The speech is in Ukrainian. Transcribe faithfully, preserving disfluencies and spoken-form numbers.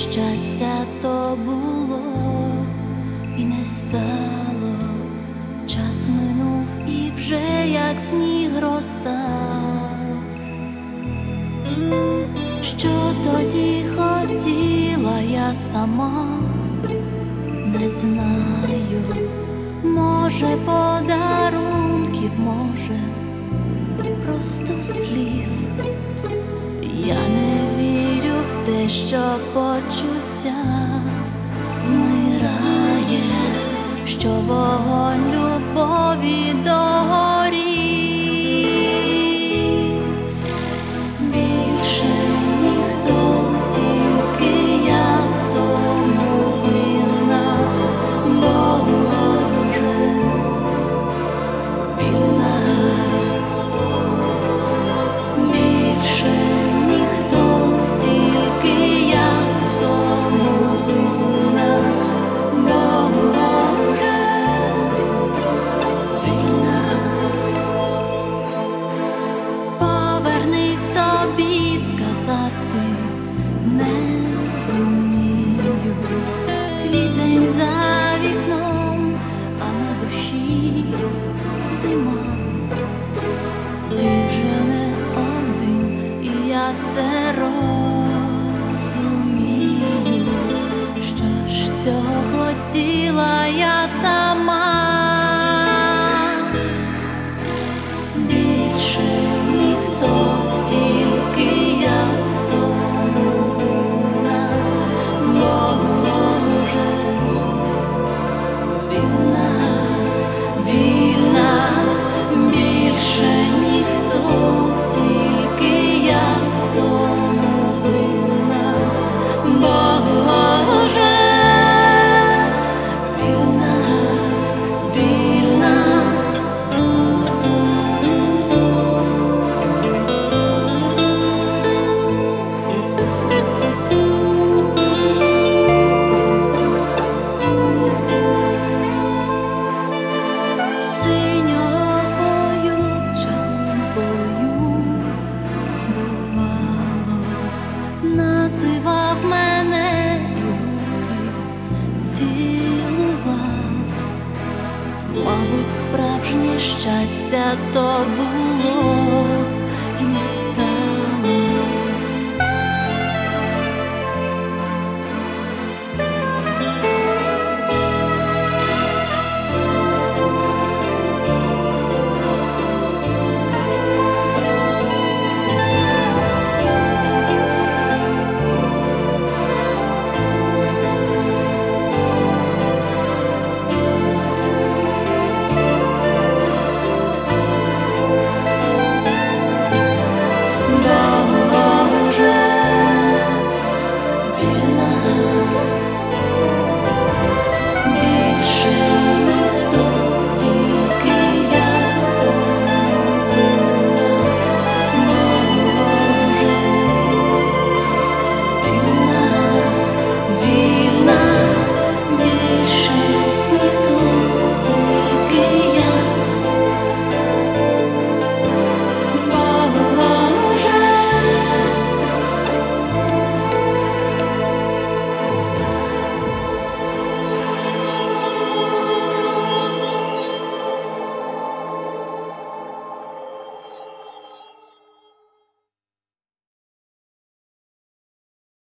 щастя то було і не стало. Час минув і вже як сніг розтав. Що тоді хотіла я сама, не знаю. Може, подарунків, може, просто слів. Я не вірю в те, що почуття вмирає, що вогонь любові догорів. Більше ніхто, тільки я в тому винна, Боже, вільна. Більше ніхто, тільки я в тому винна, Боже, вільна. Повернись, тобі сказати не зумію. Квітень за вікном, а на душі зима. Ти вже не один, і я це розумію. Що ж цього хотіла я сама? Більше ніхто, тільки я в тому винна, Боже, вільна, вільна. Більше ніхто, тільки я в тому винна, Боже, вільна, вільна. Синьокою чаклункою, бувало, називав мене і руки цілував. Мабуть, справжнє щастя то було.